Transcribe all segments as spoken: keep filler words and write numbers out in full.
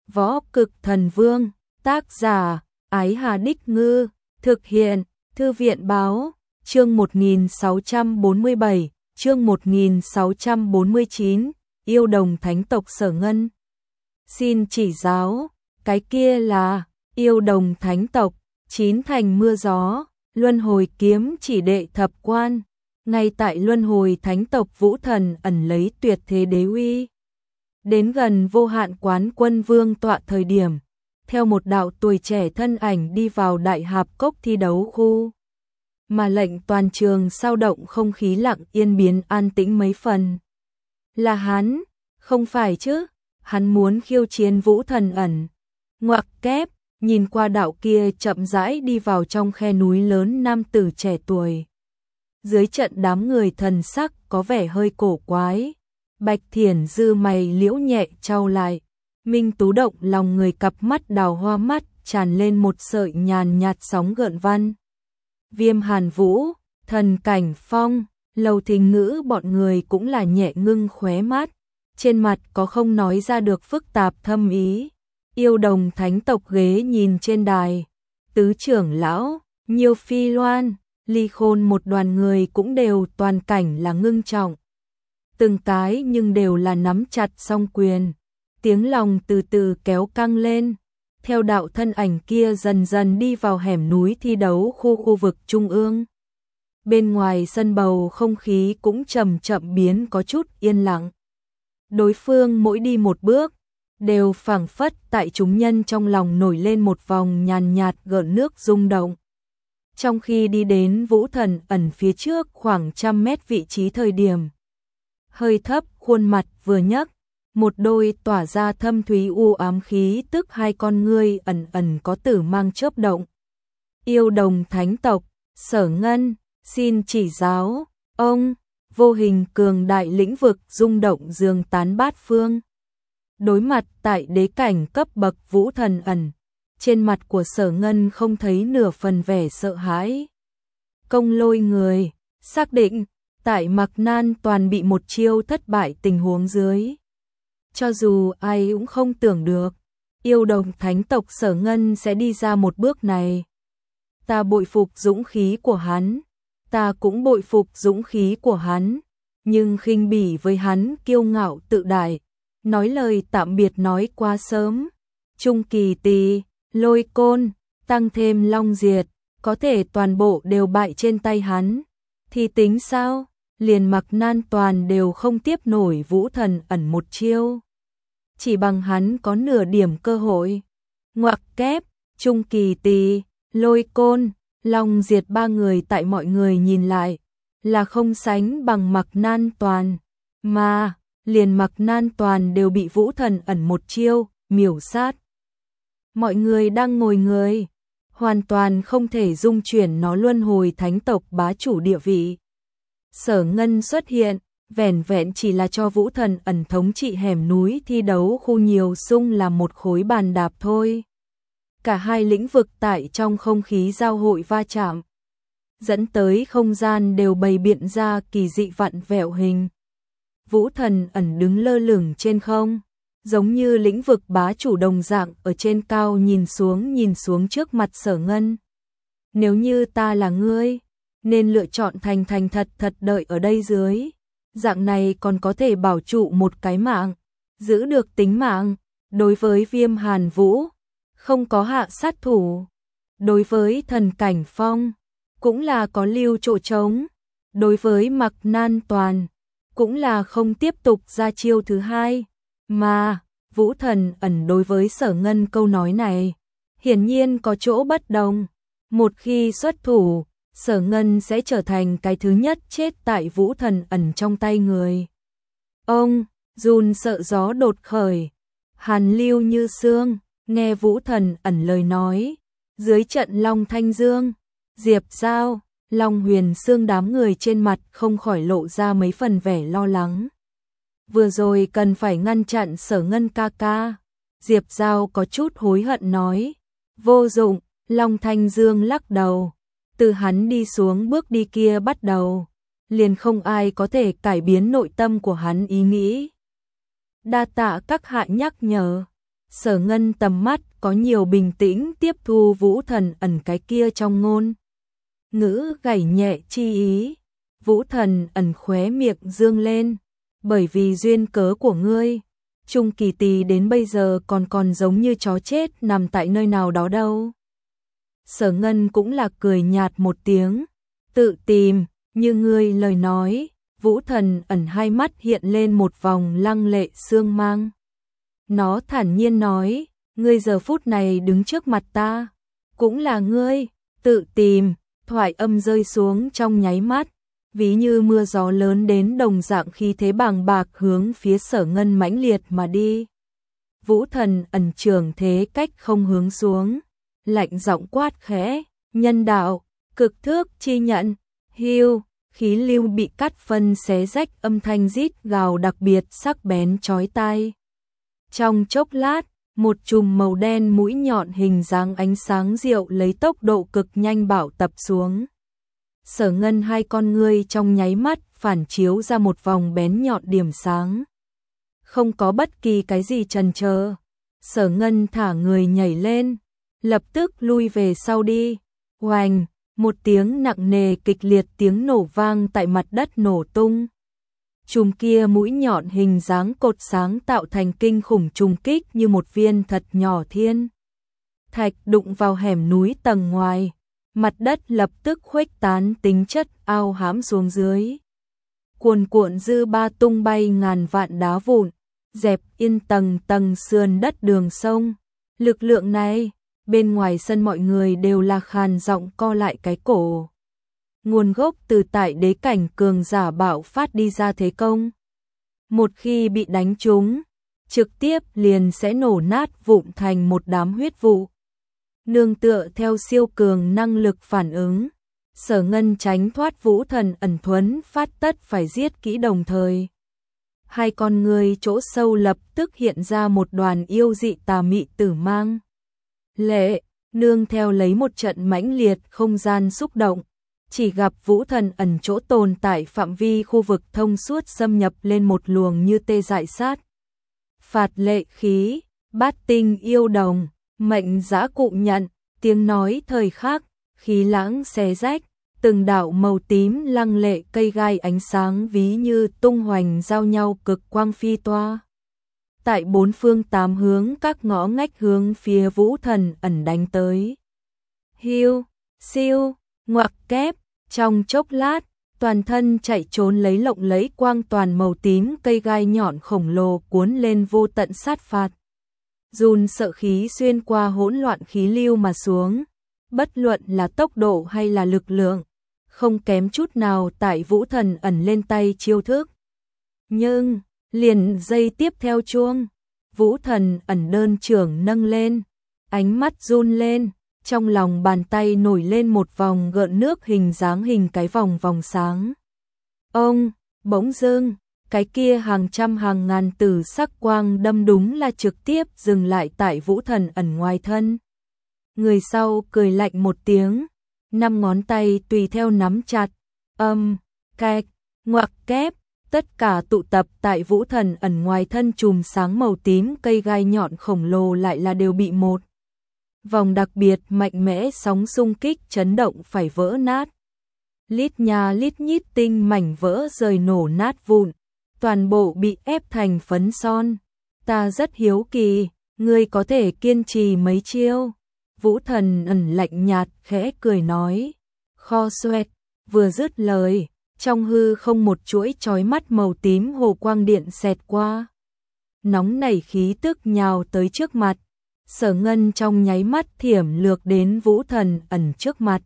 Võ Cực Thần Vương, tác giả, Ái Hà Đích Ngư, thực hiện, Thư viện Báo, chương một nghìn sáu trăm bốn mươi bảy, chương một nghìn sáu trăm bốn mươi chín, yêu đồng thánh tộc Sở Ngân. Xin chỉ giáo, cái kia là, yêu đồng thánh tộc, chín thành mưa gió, luân hồi kiếm chỉ đệ thập quan, ngay tại luân hồi thánh tộc Vũ Thần ẩn lấy tuyệt thế đế uy. Đến gần vô hạn quán quân vương tọa thời điểm, theo một đạo tuổi trẻ thân ảnh đi vào đại hạp cốc thi đấu khu. Mà lệnh toàn trường sao động không khí lặng yên biến an tĩnh mấy phần. Là hắn, không phải chứ, hắn muốn khiêu chiến Vũ Thần ẩn. Ngoặc kép, nhìn qua đạo kia chậm rãi đi vào trong khe núi lớn nam tử trẻ tuổi. Dưới trận đám người thần sắc có vẻ hơi cổ quái. Bạch Thiển dư mày liễu nhẹ trao lại, Minh Tú động lòng người, cặp mắt đào hoa mắt tràn lên một sợi nhàn nhạt sóng gợn văn. Viêm Hàn Vũ, Thần Cảnh Phong, Lầu Thình Ngữ bọn người cũng là nhẹ ngưng khóe mắt, trên mặt có không nói ra được phức tạp thâm ý. Yêu đồng thánh tộc ghế nhìn trên đài, tứ trưởng lão, Nhiêu Phi Loan, Ly Khôn một đoàn người cũng đều toàn cảnh là ngưng trọng. Từng cái nhưng đều là nắm chặt song quyền, tiếng lòng từ từ kéo căng lên, theo đạo thân ảnh kia dần dần đi vào hẻm núi thi đấu khu khu vực trung ương. Bên ngoài sân bầu không khí cũng chậm chậm biến có chút yên lặng. Đối phương mỗi đi một bước, đều phảng phất tại chúng nhân trong lòng nổi lên một vòng nhàn nhạt gợn nước rung động. Trong khi đi đến Vũ Thần ẩn phía trước khoảng trăm mét vị trí thời điểm, hơi thấp, khuôn mặt vừa nhấc, một đôi tỏa ra thâm thúy u ám khí tức, hai con ngươi ẩn ẩn có tử mang chớp động. Yêu đồng thánh tộc, Sở Ngân, xin chỉ giáo, ông, vô hình cường đại lĩnh vực rung động dương tán bát phương. Đối mặt tại đế cảnh cấp bậc Vũ Thần ẩn, trên mặt của Sở Ngân không thấy nửa phần vẻ sợ hãi. Công lôi người, xác định, tại Mạc Nan toàn bị một chiêu thất bại tình huống dưới. Cho dù ai cũng không tưởng được, yêu đồng thánh tộc Sở Ngân sẽ đi ra một bước này. Ta bội phục dũng khí của hắn, ta cũng bội phục dũng khí của hắn, nhưng khinh bỉ với hắn kiêu ngạo tự đại, nói lời tạm biệt nói quá sớm. Trung kỳ tỳ, lôi côn, tăng thêm long diệt, có thể toàn bộ đều bại trên tay hắn, thì tính sao? Liền Mạc Nan toàn đều không tiếp nổi Vũ Thần ẩn một chiêu. Chỉ bằng hắn có nửa điểm cơ hội. Ngoặc kép, Trung kỳ tỳ, lôi côn, long diệt ba người tại mọi người nhìn lại, là không sánh bằng Mạc Nan toàn. Mà, liền Mạc Nan toàn đều bị Vũ Thần ẩn một chiêu, miểu sát. Mọi người đang ngồi người, hoàn toàn không thể dung chuyển nó luân hồi thánh tộc bá chủ địa vị. Sở Ngân xuất hiện, vẻn vẹn chỉ là cho Vũ Thần ẩn thống trị hẻm núi thi đấu khu nhiều sung làm một khối bàn đạp thôi. Cả hai lĩnh vực tại trong không khí giao hội va chạm, dẫn tới không gian đều bày biện ra kỳ dị vặn vẹo hình. Vũ Thần ẩn đứng lơ lửng trên không, giống như lĩnh vực bá chủ đồng dạng ở trên cao nhìn xuống nhìn xuống trước mặt Sở Ngân. Nếu như ta là ngươi, nên lựa chọn thành thành thật thật đợi ở đây dưới. Dạng này còn có thể bảo trụ một cái mạng, giữ được tính mạng. Đối với Viêm Hàn Vũ, không có hạ sát thủ. Đối với Thần Cảnh Phong, cũng là có lưu chỗ trống. Đối với Mạc Nan toàn, cũng là không tiếp tục ra chiêu thứ hai. Mà, Vũ Thần ẩn đối với Sở Ngân câu nói này, hiển nhiên có chỗ bất đồng. Một khi xuất thủ, Sở Ngân sẽ trở thành cái thứ nhất chết tại Vũ Thần ẩn trong tay người. Ông, run sợ gió đột khởi, hàn lưu như sương, nghe Vũ Thần ẩn lời nói. Dưới trận Long Thanh Dương, Diệp Giao, Long Huyền Sương đám người trên mặt không khỏi lộ ra mấy phần vẻ lo lắng. Vừa rồi cần phải ngăn chặn Sở Ngân ca ca. Diệp Giao có chút hối hận nói. Vô dụng, Long Thanh Dương lắc đầu. Từ hắn đi xuống bước đi kia bắt đầu, liền không ai có thể cải biến nội tâm của hắn ý nghĩ. Đa tạ các hạ nhắc nhở. Sở Ngân tầm mắt có nhiều bình tĩnh tiếp thu Vũ Thần Ẩn cái kia trong ngôn ngữ gảy nhẹ chi ý. Vũ Thần Ẩn khóe miệng dương lên, bởi vì duyên cớ của ngươi, Trung Kỳ Tỳ đến bây giờ còn còn giống như chó chết nằm tại nơi nào đó đâu. Sở Ngân cũng là cười nhạt một tiếng, tự tìm, như ngươi lời nói. Vũ Thần Ẩn hai mắt hiện lên một vòng lăng lệ sương mang. Nó thản nhiên nói, ngươi giờ phút này đứng trước mặt ta, cũng là ngươi, tự tìm. Thoại âm rơi xuống trong nháy mắt, ví như mưa gió lớn đến đồng dạng khí thế bàng bạc hướng phía Sở Ngân mãnh liệt mà đi. Vũ Thần Ẩn trường thế cách không hướng xuống, lạnh giọng quát khẽ, nhân đạo, cực thước chi nhận, hưu, khí lưu bị cắt phân xé rách, âm thanh rít gào đặc biệt sắc bén chói tai. Trong chốc lát, một chùm màu đen mũi nhọn hình dáng ánh sáng diệu lấy tốc độ cực nhanh bạo tập xuống. Sở Ngân hai con ngươi trong nháy mắt phản chiếu ra một vòng bén nhọn điểm sáng. Không có bất kỳ cái gì chần chờ, Sở Ngân thả người nhảy lên, lập tức lui về sau đi. Oành, một tiếng nặng nề kịch liệt tiếng nổ vang tại mặt đất nổ tung. Chùm kia mũi nhọn hình dáng cột sáng tạo thành kinh khủng trùng kích như một viên thật nhỏ thiên thạch đụng vào hẻm núi tầng ngoài, mặt đất lập tức khuếch tán tính chất ao hãm xuống dưới. Cuồn cuộn dư ba tung bay ngàn vạn đá vụn, dẹp yên tầng tầng sườn đất đường sông. Lực lượng này, bên ngoài sân mọi người đều là khàn giọng co lại cái cổ. Nguồn gốc từ tại đế cảnh cường giả bạo phát đi ra thế công. Một khi bị đánh trúng, trực tiếp liền sẽ nổ nát vụn thành một đám huyết vụ. Nương tựa theo siêu cường năng lực phản ứng, Sở Ngân tránh thoát Vũ Thần Ẩn thuẫn phát tất phải giết kỹ đồng thời. Hai con người chỗ sâu lập tức hiện ra một đoàn yêu dị tà mị tử mang. Lệ, nương theo lấy một trận mãnh liệt không gian xúc động. Chỉ gặp Vũ Thần Ẩn chỗ tồn tại phạm vi khu vực thông suốt xâm nhập lên một luồng như tê dại sát. Phạt lệ khí, bát tinh yêu đồng, mệnh giã cụ nhận, tiếng nói thời khắc, khí lãng xé rách, từng đạo màu tím lăng lệ cây gai ánh sáng ví như tung hoành giao nhau cực quang phi toa. Tại bốn phương tám hướng các ngõ ngách hướng phía Vũ Thần Ẩn đánh tới. Hiu, siêu, ngoặc kép, trong chốc lát, toàn thân chạy trốn lấy lộng lấy quang toàn màu tím cây gai nhọn khổng lồ cuốn lên vô tận sát phạt. Dùn sợ khí xuyên qua hỗn loạn khí lưu mà xuống, bất luận là tốc độ hay là lực lượng, không kém chút nào tại Vũ Thần Ẩn lên tay chiêu thức. Nhưng, liền giây tiếp theo chuông, Vũ Thần Ẩn đơn trưởng nâng lên, ánh mắt run lên. Trong lòng bàn tay nổi lên một vòng gợn nước hình dáng hình cái vòng vòng sáng. Ông, bỗng dưng, cái kia hàng trăm hàng ngàn tử sắc quang đâm đúng là trực tiếp dừng lại tại Vũ Thần Ẩn ngoài thân. Người sau cười lạnh một tiếng, năm ngón tay tùy theo nắm chặt, âm, kẹt, ngoặc kép, tất cả tụ tập tại Vũ Thần Ẩn ngoài thân chùm sáng màu tím cây gai nhọn khổng lồ lại là đều bị một vòng đặc biệt mạnh mẽ sóng xung kích chấn động phải vỡ nát. Lít nhà lít nhít tinh mảnh vỡ rời nổ nát vụn, toàn bộ bị ép thành phấn son. Ta rất hiếu kỳ, ngươi có thể kiên trì mấy chiêu? Vũ Thần Ẩn lạnh nhạt khẽ cười nói. Kho xoẹt, vừa dứt lời, trong hư không một chuỗi chói mắt màu tím hồ quang điện xẹt qua. Nóng nảy khí tức nhào tới trước mặt. Sở Ngân trong nháy mắt thiểm lược đến Vũ Thần Ẩn trước mặt.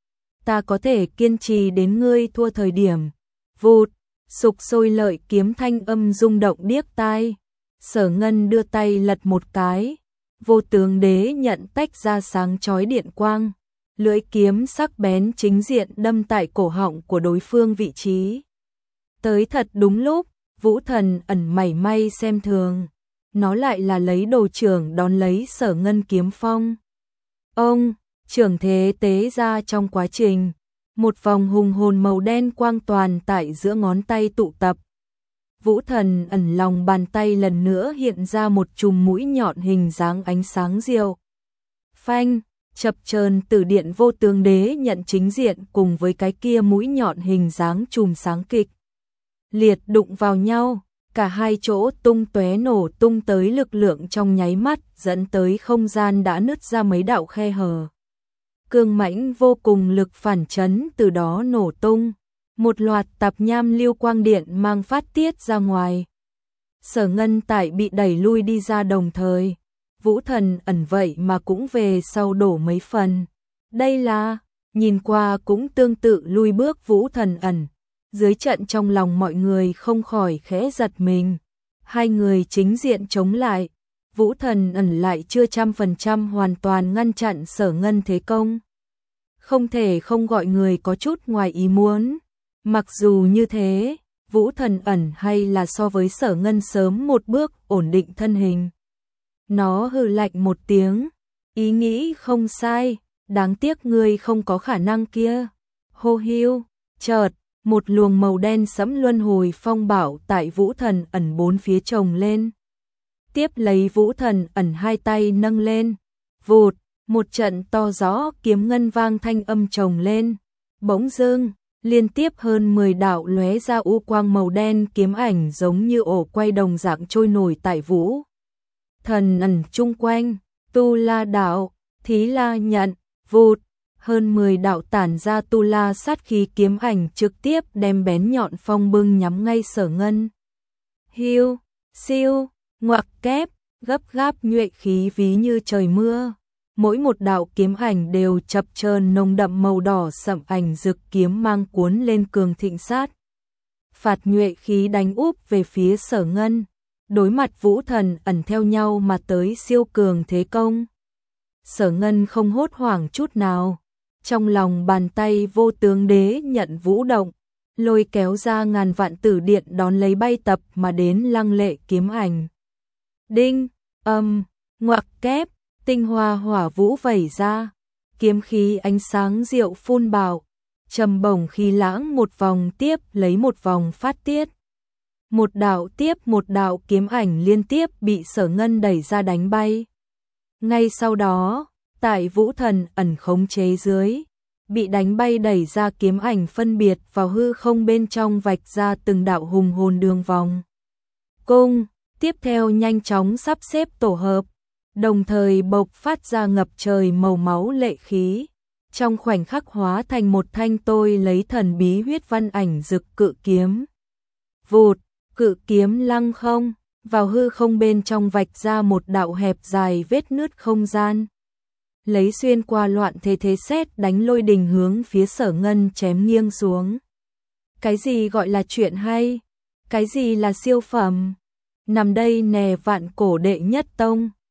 Ta có thể kiên trì đến ngươi thua thời điểm. Vụt, sục sôi lợi kiếm thanh âm rung động điếc tai. Sở Ngân đưa tay lật một cái. Vô tướng đế nhận tách ra sáng chói điện quang. Lưỡi kiếm sắc bén chính diện đâm tại cổ họng của đối phương vị trí. Tới thật đúng lúc, Vũ Thần Ẩn mảy may xem thường. Nó lại là lấy đồ trưởng đón lấy Sở Ngân kiếm phong. Ông, trưởng thế tế ra trong quá trình, một vòng hùng hồn màu đen quang toàn tại giữa ngón tay tụ tập. Vũ Thần Ẩn lòng bàn tay lần nữa hiện ra một chùm mũi nhọn hình dáng ánh sáng diệu. Phanh, chập chờn Tử Điện Vô Tướng Đế nhận chính diện cùng với cái kia mũi nhọn hình dáng chùm sáng kịch liệt đụng vào nhau, cả hai chỗ tung tóe nổ tung tới lực lượng trong nháy mắt, dẫn tới không gian đã nứt ra mấy đạo khe hở. Cương mãnh vô cùng lực phản chấn từ đó nổ tung, một loạt tạp nham lưu quang điện mang phát tiết ra ngoài. Sở Ngân tại bị đẩy lui đi ra đồng thời, Vũ Thần Ẩn vậy mà cũng về sau đổ mấy phần. Đây là, nhìn qua cũng tương tự lui bước Vũ Thần Ẩn. Dưới trận trong lòng mọi người không khỏi khẽ giật mình. Hai người chính diện chống lại, Vũ Thần Ẩn lại chưa trăm phần trăm hoàn toàn ngăn chặn Sở Ngân thế công. Không thể không gọi người có chút ngoài ý muốn. Mặc dù như thế, Vũ Thần Ẩn hay là so với Sở Ngân sớm một bước ổn định thân hình. Nó hừ lạnh một tiếng, ý nghĩ không sai, đáng tiếc ngươi không có khả năng kia. Hô hiu, chợt, một luồng màu đen sẫm luân hồi phong bảo tại Vũ Thần Ẩn bốn phía chồng lên. Tiếp lấy Vũ Thần Ẩn hai tay nâng lên, vụt, một trận to rõ kiếm ngân vang thanh âm chồng lên. Bỗng dưng, liên tiếp hơn mười đạo lóe ra u quang màu đen kiếm ảnh giống như ổ quay đồng dạng trôi nổi tại Vũ Thần Ẩn chung quanh. Tu La đạo, Thí La nhận, vụt, hơn mười đạo tản ra tu la sát khí kiếm ảnh trực tiếp đem bén nhọn phong bưng nhắm ngay Sở Ngân. Hiu, siêu, ngoặc kép, gấp gáp nhuệ khí ví như trời mưa. Mỗi một đạo kiếm ảnh đều chập chờn nồng đậm màu đỏ sậm ảnh rực kiếm mang cuốn lên cường thịnh sát. Phạt nhuệ khí đánh úp về phía Sở Ngân, đối mặt Vũ Thần Ẩn theo nhau mà tới siêu cường thế công. Sở Ngân không hốt hoảng chút nào, trong lòng bàn tay Vô Tướng Đế nhận vũ động, lôi kéo ra ngàn vạn tử điện đón lấy bay tập mà đến lăng lệ kiếm ảnh. Đinh, âm, ngoặc kép, tinh hoa hỏa vũ vẩy ra, kiếm khí ánh sáng diệu phun bạo, trầm bổng khí lãng một vòng tiếp lấy một vòng phát tiết. Một đạo tiếp một đạo kiếm ảnh liên tiếp bị Sở Ngân đẩy ra đánh bay. Ngay sau đó, tại Vũ Thần Ẩn khống chế dưới, bị đánh bay đẩy ra kiếm ảnh phân biệt vào hư không bên trong vạch ra từng đạo hùng hồn đường vòng. Cung, tiếp theo nhanh chóng sắp xếp tổ hợp, đồng thời bộc phát ra ngập trời màu máu lệ khí, trong khoảnh khắc hóa thành một thanh tôi lấy thần bí huyết văn ảnh rực cự kiếm. Vụt, cự kiếm lăng không, vào hư không bên trong vạch ra một đạo hẹp dài vết nứt không gian. Lấy xuyên qua loạn thế thế sét đánh lôi đình hướng phía Sở Ngân chém nghiêng xuống. Cái gì gọi là chuyện hay? Cái gì là siêu phẩm? Nằm đây nè vạn cổ đệ nhất tông,